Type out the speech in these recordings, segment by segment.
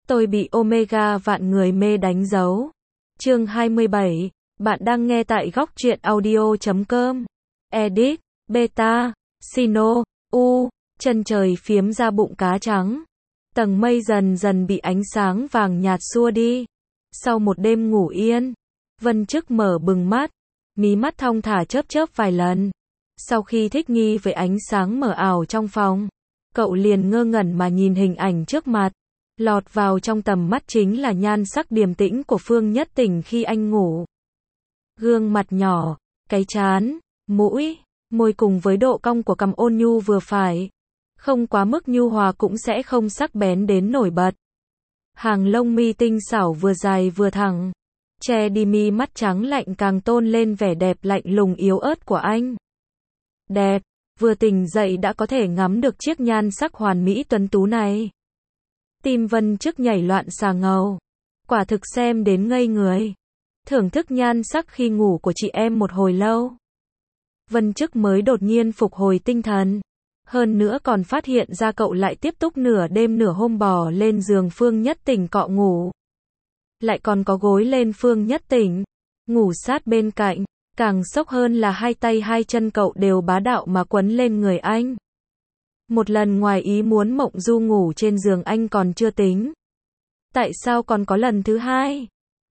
Tôi bị Omega vạn người mê đánh dấu. Chương 27. Bạn đang nghe tại góc truyện audio.com. Edit. Beta. Sino. U. Chân trời phiếm ra bụng cá trắng. Tầng mây dần dần bị ánh sáng vàng nhạt xua đi. Sau một đêm ngủ yên, Vân Chức mở bừng mắt, mí mắt thong thả chớp chớp vài lần. Sau khi thích nghi với ánh sáng mờ ảo trong phòng, cậu liền ngơ ngẩn mà nhìn hình ảnh trước mặt. Lọt vào trong tầm mắt chính là nhan sắc điềm tĩnh của Phương Nhất Tình khi anh ngủ. Gương mặt nhỏ, cái trán, mũi, môi cùng với độ cong của cằm ôn nhu vừa phải. Không quá mức nhu hòa cũng sẽ không sắc bén đến nổi bật. Hàng lông mi tinh xảo vừa dài vừa thẳng, che đi mi mắt trắng lạnh càng tôn lên vẻ đẹp lạnh lùng yếu ớt của anh. Đẹp, vừa tỉnh dậy đã có thể ngắm được chiếc nhan sắc hoàn mỹ tuấn tú này. Tim Vân Chức nhảy loạn xà ngầu. Quả thực xem đến ngây người. Thưởng thức nhan sắc khi ngủ của chị em một hồi lâu, Vân Chức mới đột nhiên phục hồi tinh thần. Hơn nữa còn phát hiện ra cậu lại tiếp tục nửa đêm nửa hôm bò lên giường Phương Nhất Tình cọ ngủ. Lại còn có gối lên Phương Nhất Tình, ngủ sát bên cạnh. Càng sốc hơn là hai tay hai chân cậu đều bá đạo mà quấn lên người anh. Một lần ngoài ý muốn mộng du ngủ trên giường anh còn chưa tính. Tại sao còn có lần thứ hai?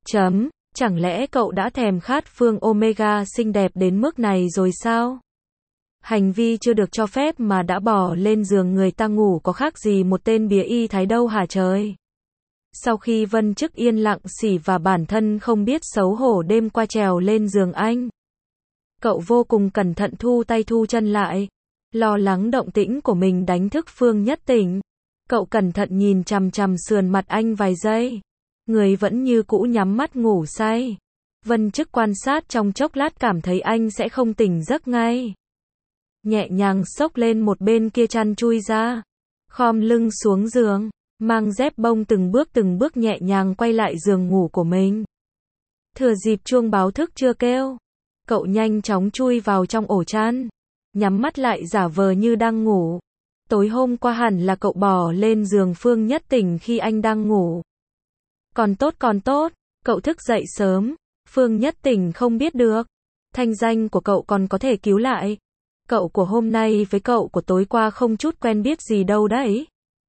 Chẳng lẽ cậu đã thèm khát Phương Omega xinh đẹp đến mức này rồi sao? Hành vi chưa được cho phép mà đã bỏ lên giường người ta ngủ có khác gì một tên bía y thái đâu hả trời? Sau khi Vân Chức yên lặng xỉ và bản thân không biết xấu hổ đêm qua trèo lên giường anh, cậu vô cùng cẩn thận thu tay thu chân lại, lo lắng động tĩnh của mình đánh thức Phương Nhất Tình. Cậu cẩn thận nhìn chằm chằm sườn mặt anh vài giây. Người vẫn như cũ nhắm mắt ngủ say. Vân Chức quan sát trong chốc lát cảm thấy anh sẽ không tỉnh giấc ngay. Nhẹ nhàng xốc lên một bên kia chăn chui ra, khom lưng xuống giường, mang dép bông từng bước nhẹ nhàng quay lại giường ngủ của mình. Thừa dịp chuông báo thức chưa kêu, cậu nhanh chóng chui vào trong ổ chăn, nhắm mắt lại giả vờ như đang ngủ. Tối hôm qua hẳn là cậu bò lên giường Phương Nhất Tình khi anh đang ngủ. Còn tốt, cậu thức dậy sớm, Phương Nhất Tình không biết được. Thanh danh của cậu còn có thể cứu lại. Cậu của hôm nay với cậu của tối qua không chút quen biết gì đâu đấy.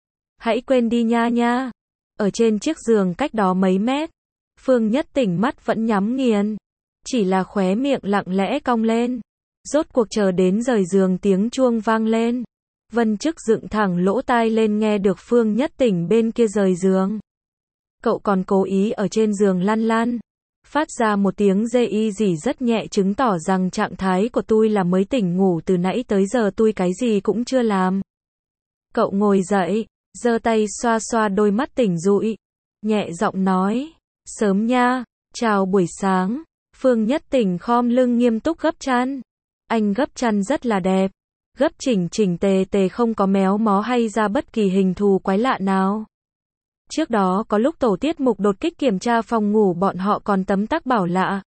Hãy quên đi nha. Ở trên chiếc giường cách đó mấy mét, Phương Nhất Tình mắt vẫn nhắm nghiền, chỉ là khóe miệng lặng lẽ cong lên. Rốt cuộc chờ đến rời giường tiếng chuông vang lên. Vân Chức dựng thẳng lỗ tai lên nghe được Phương Nhất Tình bên kia rời giường. Cậu còn cố ý ở trên giường lăn, phát ra một tiếng dê y gì rất nhẹ chứng tỏ rằng trạng thái của tôi là mới tỉnh ngủ từ nãy tới giờ tôi cái gì cũng chưa làm. Cậu ngồi dậy, giơ tay xoa xoa đôi mắt tỉnh dụi, nhẹ giọng nói, sớm nha, chào buổi sáng. Phương Nhất Tình khom lưng nghiêm túc gấp chăn. Anh gấp chăn rất là đẹp, gấp chỉnh tề không có méo mó hay ra bất kỳ hình thù quái lạ nào. Trước đó có lúc tổ tiết mục đột kích kiểm tra phòng ngủ bọn họ còn tấm tắc bảo lạ.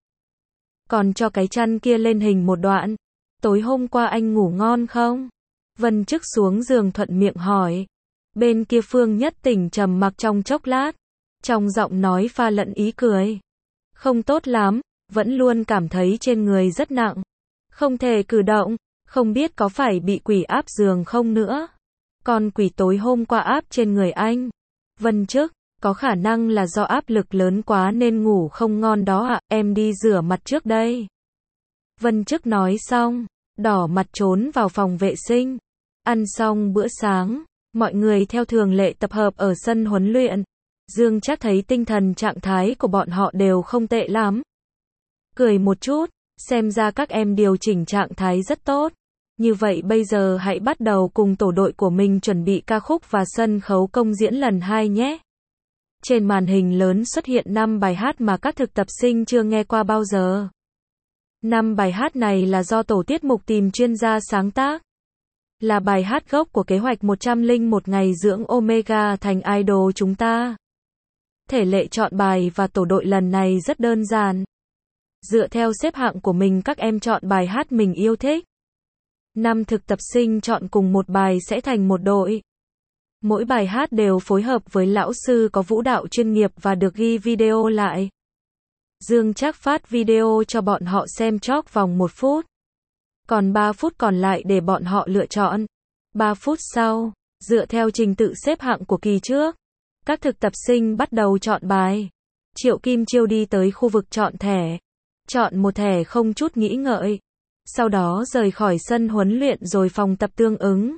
Còn cho cái chăn kia lên hình một đoạn. Tối hôm qua anh ngủ ngon không? Vân Chức xuống giường thuận miệng hỏi. Bên kia Phương Nhất Tình trầm mặc trong chốc lát, trong giọng nói pha lẫn ý cười. Không tốt lắm, vẫn luôn cảm thấy trên người rất nặng. Không thể cử động, không biết có phải bị quỷ áp giường không nữa. Còn quỷ tối hôm qua áp trên người anh. Vân Chức, có khả năng là do áp lực lớn quá nên ngủ không ngon đó ạ, em đi rửa mặt trước đây. Vân Chức nói xong, đỏ mặt trốn vào phòng vệ sinh. Ăn xong bữa sáng, mọi người theo thường lệ tập hợp ở sân huấn luyện. Dương Trác thấy tinh thần trạng thái của bọn họ đều không tệ lắm. Cười một chút, xem ra các em điều chỉnh trạng thái rất tốt. Như vậy bây giờ hãy bắt đầu cùng tổ đội của mình chuẩn bị ca khúc và sân khấu công diễn lần 2 nhé. Trên màn hình lớn xuất hiện 5 bài hát mà các thực tập sinh chưa nghe qua bao giờ. 5 bài hát này là do tổ tiết mục tìm chuyên gia sáng tác. Là bài hát gốc của kế hoạch 101 ngày dưỡng Omega thành idol chúng ta. Thể lệ chọn bài và tổ đội lần này rất đơn giản. Dựa theo xếp hạng của mình các em chọn bài hát mình yêu thích. 5 thực tập sinh chọn cùng một bài sẽ thành một đội. Mỗi bài hát đều phối hợp với lão sư có vũ đạo chuyên nghiệp và được ghi video lại. Dương Trác phát video cho bọn họ xem chóc vòng 1 phút. Còn 3 phút còn lại để bọn họ lựa chọn. 3 phút sau, dựa theo trình tự xếp hạng của kỳ trước, các thực tập sinh bắt đầu chọn bài. Triệu Kim Chiêu đi tới khu vực chọn thẻ. Chọn một thẻ không chút nghĩ ngợi. Sau đó rời khỏi sân huấn luyện rồi phòng tập tương ứng.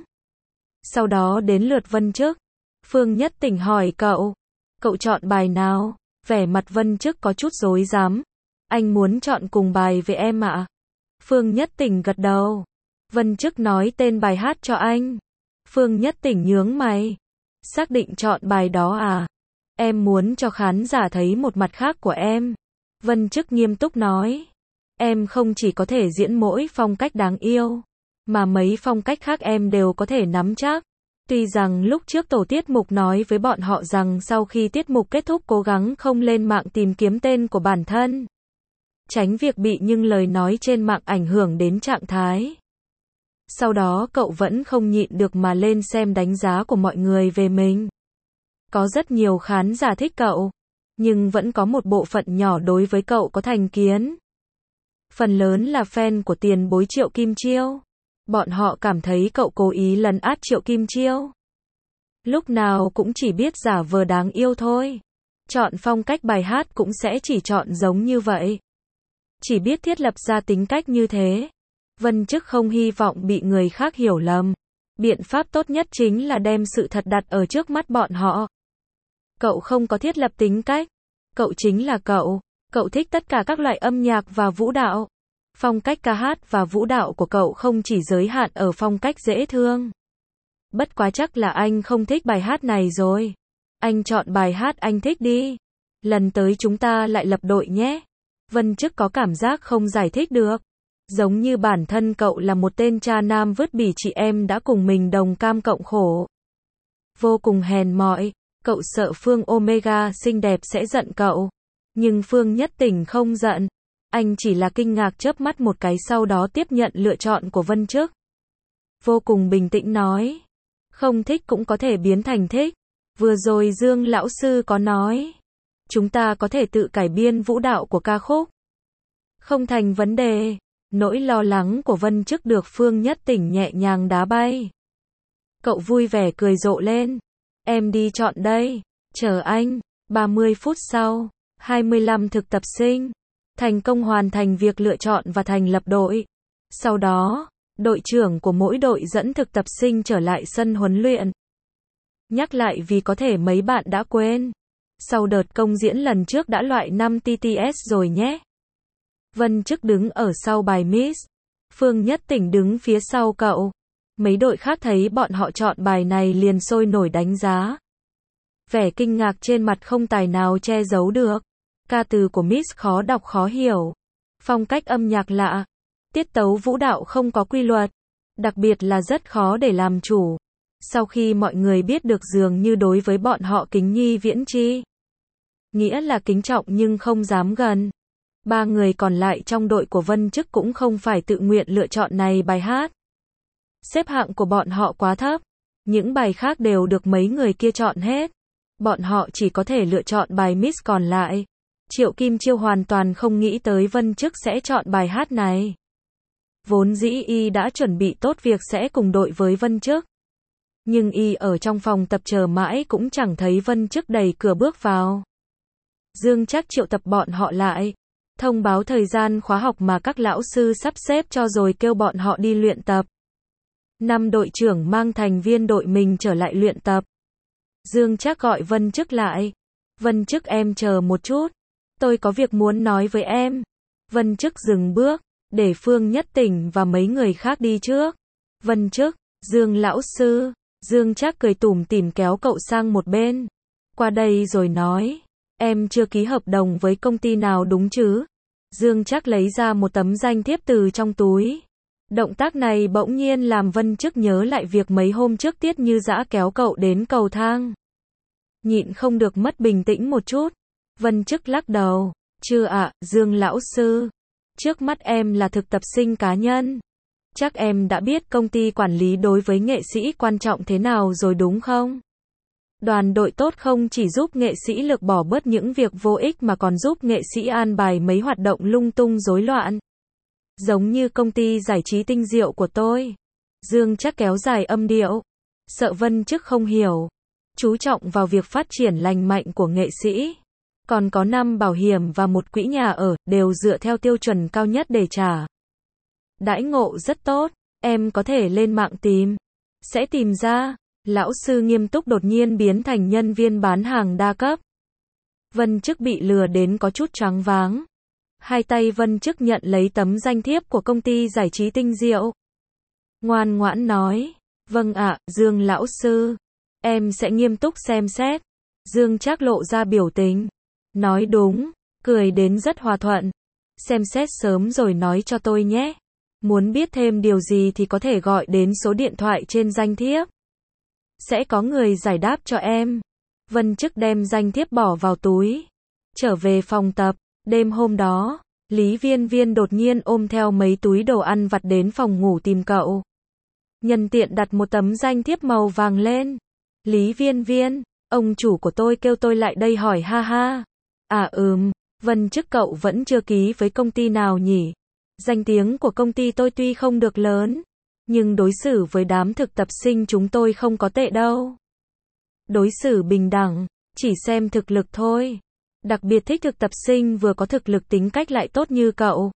Sau đó đến lượt Vân Chức. Phương Nhất Tỉnh hỏi cậu. Cậu chọn bài nào? Vẻ mặt Vân Chức có chút rối rắm. Anh muốn chọn cùng bài với em ạ. Phương Nhất Tỉnh gật đầu. Vân Chức nói tên bài hát cho anh. Phương Nhất Tỉnh nhướng mày. Xác định chọn bài đó à? Em muốn cho khán giả thấy một mặt khác của em. Vân Chức nghiêm túc nói. Em không chỉ có thể diễn mỗi phong cách đáng yêu, mà mấy phong cách khác em đều có thể nắm chắc. Tuy rằng lúc trước tổ tiết mục nói với bọn họ rằng sau khi tiết mục kết thúc cố gắng không lên mạng tìm kiếm tên của bản thân. Tránh việc bị những lời nói trên mạng ảnh hưởng đến trạng thái. Sau đó cậu vẫn không nhịn được mà lên xem đánh giá của mọi người về mình. Có rất nhiều khán giả thích cậu, nhưng vẫn có một bộ phận nhỏ đối với cậu có thành kiến. Phần lớn là fan của tiền bối Triệu Kim Chiêu. Bọn họ cảm thấy cậu cố ý lấn át Triệu Kim Chiêu. Lúc nào cũng chỉ biết giả vờ đáng yêu thôi. Chọn phong cách bài hát cũng sẽ chỉ chọn giống như vậy. Chỉ biết thiết lập ra tính cách như thế. Vân Chức không hy vọng bị người khác hiểu lầm. Biện pháp tốt nhất chính là đem sự thật đặt ở trước mắt bọn họ. Cậu không có thiết lập tính cách. Cậu chính là cậu. Cậu thích tất cả các loại âm nhạc và vũ đạo. Phong cách ca hát và vũ đạo của cậu không chỉ giới hạn ở phong cách dễ thương. Bất quá chắc là anh không thích bài hát này rồi. Anh chọn bài hát anh thích đi. Lần tới chúng ta lại lập đội nhé. Vân Chức có cảm giác không giải thích được. Giống như bản thân cậu là một tên cha nam vứt bỉ chị em đã cùng mình đồng cam cộng khổ. Vô cùng hèn mọn. Cậu sợ Phương Omega xinh đẹp sẽ giận cậu. Nhưng Phương Nhất Tỉnh không giận. Anh chỉ là kinh ngạc chớp mắt một cái sau đó tiếp nhận lựa chọn của Vân Chức. Vô cùng bình tĩnh nói. Không thích cũng có thể biến thành thích. Vừa rồi Dương lão sư có nói. Chúng ta có thể tự cải biên vũ đạo của ca khúc. Không thành vấn đề. Nỗi lo lắng của Vân Chức được Phương Nhất Tỉnh nhẹ nhàng đá bay. Cậu vui vẻ cười rộ lên. Em đi chọn đây. Chờ anh. 30 phút sau. 25 thực tập sinh thành công hoàn thành việc lựa chọn và thành lập đội. Sau đó, đội trưởng của mỗi đội dẫn thực tập sinh trở lại sân huấn luyện. Nhắc lại vì có thể mấy bạn đã quên. Sau đợt công diễn lần trước đã loại 5 TTS rồi nhé. Vân Chức đứng ở sau bài Miss. Phương Nhất Tỉnh đứng phía sau cậu. Mấy đội khác thấy bọn họ chọn bài này liền sôi nổi đánh giá. Vẻ kinh ngạc trên mặt không tài nào che giấu được. Ca từ của Miss khó đọc khó hiểu. Phong cách âm nhạc lạ. Tiết tấu vũ đạo không có quy luật. Đặc biệt là rất khó để làm chủ. Sau khi mọi người biết được dường như đối với bọn họ kính nhi viễn chi. Nghĩa là kính trọng nhưng không dám gần. 3 người còn lại trong đội của Vân Chức cũng không phải tự nguyện lựa chọn này bài hát. Xếp hạng của bọn họ quá thấp. Những bài khác đều được mấy người kia chọn hết. Bọn họ chỉ có thể lựa chọn bài Miss còn lại. Triệu Kim Chiêu hoàn toàn không nghĩ tới Vân Chức sẽ chọn bài hát này. Vốn dĩ y đã chuẩn bị tốt việc sẽ cùng đội với Vân Chức. Nhưng y ở trong phòng tập chờ mãi cũng chẳng thấy Vân Chức đẩy cửa bước vào. Dương Trác triệu tập bọn họ lại. Thông báo thời gian khóa học mà các lão sư sắp xếp cho rồi kêu bọn họ đi luyện tập. 5 đội trưởng mang thành viên đội mình trở lại luyện tập. Dương Trác gọi Vân Chức lại. Vân Chức em chờ một chút. Tôi có việc muốn nói với em. Vân Chức dừng bước, để Phương Nhất Tỉnh và mấy người khác đi trước. Vân Chức, Dương lão sư. Dương Trác cười tủm tỉm kéo cậu sang một bên. Qua đây rồi nói. Em chưa ký hợp đồng với công ty nào đúng chứ? Dương Trác lấy ra một tấm danh thiếp từ trong túi. Động tác này bỗng nhiên làm Vân Chức nhớ lại việc mấy hôm trước Tiết Như Dã kéo cậu đến cầu thang. Nhịn không được mất bình tĩnh một chút. Vân Chức lắc đầu. Chưa ạ, Dương lão sư. Trước mắt em là thực tập sinh cá nhân. Chắc em đã biết công ty quản lý đối với nghệ sĩ quan trọng thế nào rồi đúng không? Đoàn đội tốt không chỉ giúp nghệ sĩ lược bỏ bớt những việc vô ích mà còn giúp nghệ sĩ an bài mấy hoạt động lung tung rối loạn. Giống như công ty giải trí tinh diệu của tôi. Dương Trác kéo dài âm điệu. Sợ Vân Chức không hiểu. Chú trọng vào việc phát triển lành mạnh của nghệ sĩ. Còn có 5 bảo hiểm và một quỹ nhà ở, đều dựa theo tiêu chuẩn cao nhất để trả. Đãi ngộ rất tốt, em có thể lên mạng tìm. Sẽ tìm ra. Lão sư nghiêm túc đột nhiên biến thành nhân viên bán hàng đa cấp. Vân Chức bị lừa đến có chút choáng váng. Hai tay Vân Chức nhận lấy tấm danh thiếp của công ty giải trí tinh diệu. Ngoan ngoãn nói, vâng ạ, Dương lão sư. Em sẽ nghiêm túc xem xét. Dương Trác lộ ra biểu tình. Nói đúng, cười đến rất hòa thuận. Xem xét sớm rồi nói cho tôi nhé. Muốn biết thêm điều gì thì có thể gọi đến số điện thoại trên danh thiếp. Sẽ có người giải đáp cho em. Vân Chức đem danh thiếp bỏ vào túi. Trở về phòng tập. Đêm hôm đó, Lý Viên Viên đột nhiên ôm theo mấy túi đồ ăn vặt đến phòng ngủ tìm cậu. Nhân tiện đặt một tấm danh thiếp màu vàng lên. Lý Viên Viên, ông chủ của tôi kêu tôi lại đây hỏi ha ha. À Vân Chức cậu vẫn chưa ký với công ty nào nhỉ? Danh tiếng của công ty tôi tuy không được lớn, nhưng đối xử với đám thực tập sinh chúng tôi không có tệ đâu. Đối xử bình đẳng, chỉ xem thực lực thôi. Đặc biệt thích thực tập sinh vừa có thực lực tính cách lại tốt như cậu.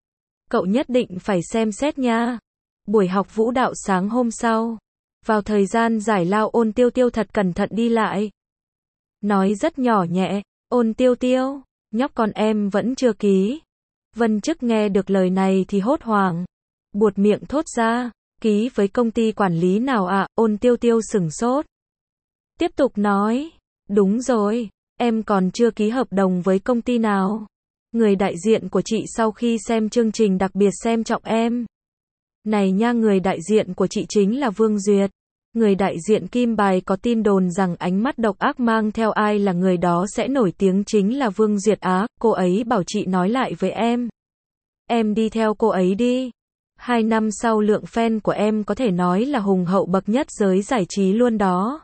Cậu nhất định phải xem xét nha. Buổi học vũ đạo sáng hôm sau. Vào thời gian giải lao Ôn Tiêu Tiêu thật cẩn thận đi lại. Nói rất nhỏ nhẹ, Ôn Tiêu Tiêu, nhóc con em vẫn chưa ký. Vân Chức nghe được lời này thì hốt hoảng. Buột miệng thốt ra, ký với công ty quản lý nào ạ? Ôn Tiêu Tiêu sửng sốt. Tiếp tục nói, đúng rồi, em còn chưa ký hợp đồng với công ty nào. Người đại diện của chị sau khi xem chương trình đặc biệt xem trọng em. Này nha, người đại diện của chị chính là Vương Duyệt. Người đại diện Kim Bài có tin đồn rằng ánh mắt độc ác mang theo ai là người đó sẽ nổi tiếng chính là Vương Duyệt á. Cô ấy bảo chị nói lại với em. Em đi theo cô ấy đi. 2 năm sau lượng fan của em có thể nói là hùng hậu bậc nhất giới giải trí luôn đó.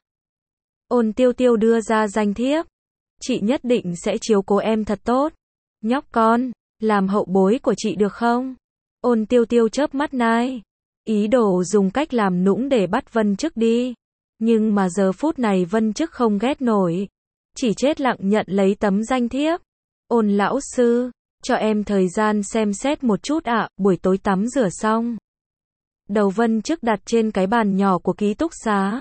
Ôn Tiêu Tiêu đưa ra danh thiếp. Chị nhất định sẽ chiếu cố em thật tốt. Nhóc con, làm hậu bối của chị được không? Ôn Tiêu Tiêu chớp mắt nai. Ý đồ dùng cách làm nũng để bắt Vân Chức đi. Nhưng mà giờ phút này Vân Chức không ghét nổi. Chỉ chết lặng nhận lấy tấm danh thiếp. Ôn lão sư, cho em thời gian xem xét một chút ạ, buổi tối tắm rửa xong. Đầu Vân Chức đặt trên cái bàn nhỏ của ký túc xá.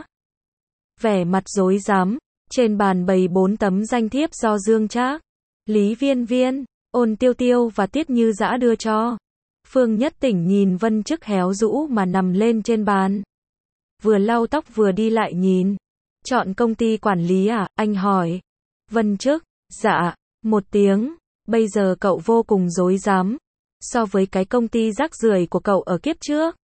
Vẻ mặt rối rắm, trên bàn bày 4 tấm danh thiếp do Dương Trác, Lý Viên Viên, Ôn Tiêu Tiêu và Tiết Như Dã đưa cho. Phương Nhất Tỉnh nhìn Vân Chức héo rũ mà nằm lên trên bàn. Vừa lau tóc vừa đi lại nhìn. Chọn công ty quản lý à? Anh hỏi. Vân Chức, dạ, một tiếng. Bây giờ cậu vô cùng rối rắm. So với cái công ty rác rưởi của cậu ở kiếp trước.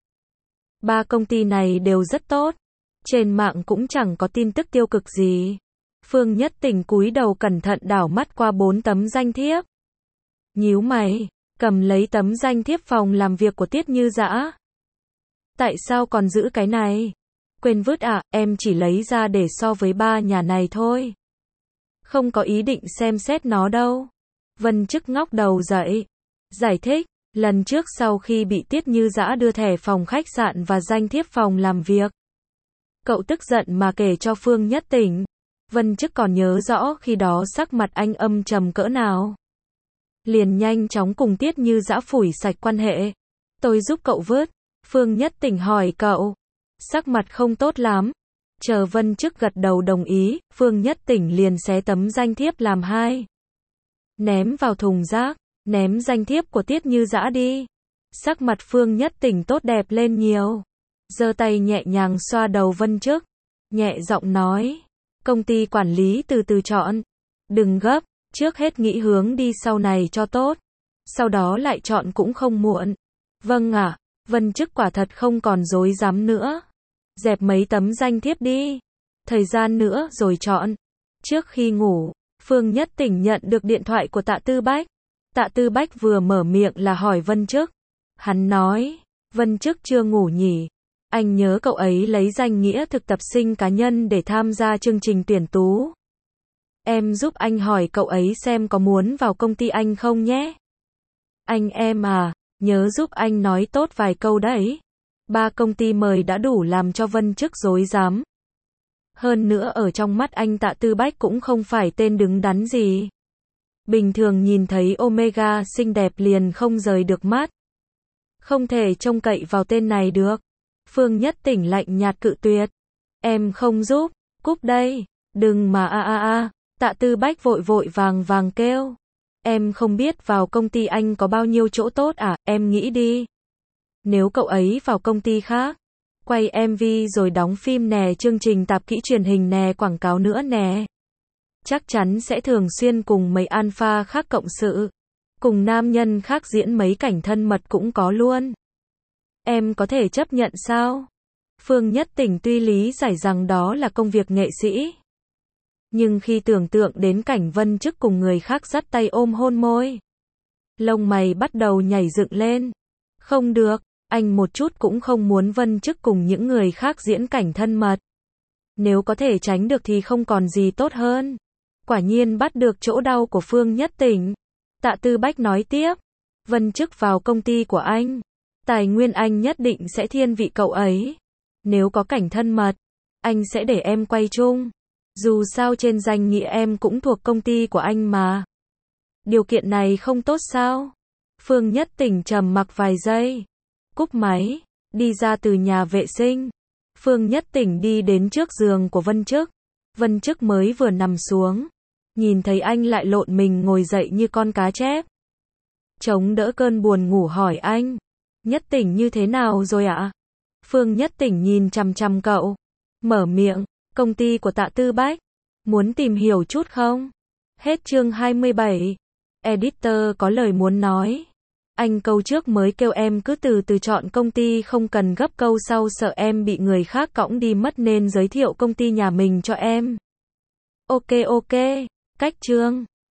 3 công ty này đều rất tốt. Trên mạng cũng chẳng có tin tức tiêu cực gì. Phương Nhất Tỉnh cúi đầu cẩn thận đảo mắt qua 4 tấm danh thiếp. Nhíu mày, cầm lấy tấm danh thiếp phòng làm việc của Tiết Như Dã. Tại sao còn giữ cái này? Quên vứt à, em chỉ lấy ra để so với 3 nhà này thôi. Không có ý định xem xét nó đâu. Vân Chức ngóc đầu dậy. Giải thích, lần trước sau khi bị Tiết Như Dã đưa thẻ phòng khách sạn và danh thiếp phòng làm việc. Cậu tức giận mà kể cho Phương Nhất Tỉnh. Vân Chức còn nhớ rõ khi đó sắc mặt anh âm trầm cỡ nào. Liền nhanh chóng cùng Tiết Như Dã phủi sạch quan hệ. Tôi giúp cậu vứt. Phương Nhất Tỉnh hỏi cậu. Sắc mặt không tốt lắm. Chờ Vân Chức gật đầu đồng ý, Phương Nhất Tỉnh liền xé tấm danh thiếp làm 2. Ném vào thùng rác, ném danh thiếp của Tiết Như Dã đi. Sắc mặt Phương Nhất Tỉnh tốt đẹp lên nhiều. Giơ tay nhẹ nhàng xoa đầu Vân Chức. Nhẹ giọng nói. Công ty quản lý từ từ chọn. Đừng gấp, trước hết nghĩ hướng đi sau này cho tốt. Sau đó lại chọn cũng không muộn. Vâng ạ, Vân Chức quả thật không còn rối rắm nữa. Dẹp mấy tấm danh thiếp đi. Thời gian nữa rồi chọn. Trước khi ngủ, Phương Nhất Tỉnh nhận được điện thoại của Tạ Tư Bách. Tạ Tư Bách vừa mở miệng là hỏi Vân Chức. Hắn nói, Vân Chức chưa ngủ nhỉ? Anh nhớ cậu ấy lấy danh nghĩa thực tập sinh cá nhân để tham gia chương trình tuyển tú. Em giúp anh hỏi cậu ấy xem có muốn vào công ty anh không nhé. Anh em à, nhớ giúp anh nói tốt vài câu đấy. 3 công ty mời đã đủ làm cho Vân Chức rối rắm. Hơn nữa ở trong mắt anh Tạ Tư Bách cũng không phải tên đứng đắn gì. Bình thường nhìn thấy Omega xinh đẹp liền không rời được mắt. Không thể trông cậy vào tên này được. Phương Nhất Tỉnh lạnh nhạt cự tuyệt. Em không giúp, cúp đây, đừng mà Tạ Tư Bách vội vội vàng kêu. Em không biết vào công ty anh có bao nhiêu chỗ tốt à, em nghĩ đi. Nếu cậu ấy vào công ty khác, quay MV rồi đóng phim nè, chương trình tạp kỹ truyền hình nè, quảng cáo nữa nè. Chắc chắn sẽ thường xuyên cùng mấy alpha khác cộng sự. Cùng nam nhân khác diễn mấy cảnh thân mật cũng có luôn. Em có thể chấp nhận sao? Phương Nhất Tỉnh tuy lý giải rằng đó là công việc nghệ sĩ. Nhưng khi tưởng tượng đến cảnh Vân Chức cùng người khác dắt tay ôm hôn môi, lông mày bắt đầu nhảy dựng lên. Không được, anh một chút cũng không muốn Vân Chức cùng những người khác diễn cảnh thân mật. Nếu có thể tránh được thì không còn gì tốt hơn. Quả nhiên bắt được chỗ đau của Phương Nhất Tỉnh. Tạ Tư Bách nói tiếp. Vân Chức vào công ty của anh, tài nguyên anh nhất định sẽ thiên vị cậu ấy. Nếu có cảnh thân mật, anh sẽ để em quay chung. Dù sao trên danh nghĩa em cũng thuộc công ty của anh mà. Điều kiện này không tốt sao? Phương Nhất Tỉnh trầm mặc vài giây. Cúp máy, đi ra từ nhà vệ sinh. Phương Nhất Tỉnh đi đến trước giường của Vân Chức. Vân Chức mới vừa nằm xuống, nhìn thấy anh lại lộn mình ngồi dậy như con cá chép. Chống đỡ cơn buồn ngủ hỏi anh. Nhất Tỉnh như thế nào rồi ạ? Phương Nhất Tỉnh nhìn chằm chằm cậu. Mở miệng. Công ty của Tạ Tư Bách. Muốn tìm hiểu chút không? Hết chương 27. Editor có lời muốn nói. Anh câu trước mới kêu em cứ từ từ chọn công ty, không cần gấp câu sau sợ em bị người khác cõng đi mất nên giới thiệu công ty nhà mình cho em. Ok, cách chương.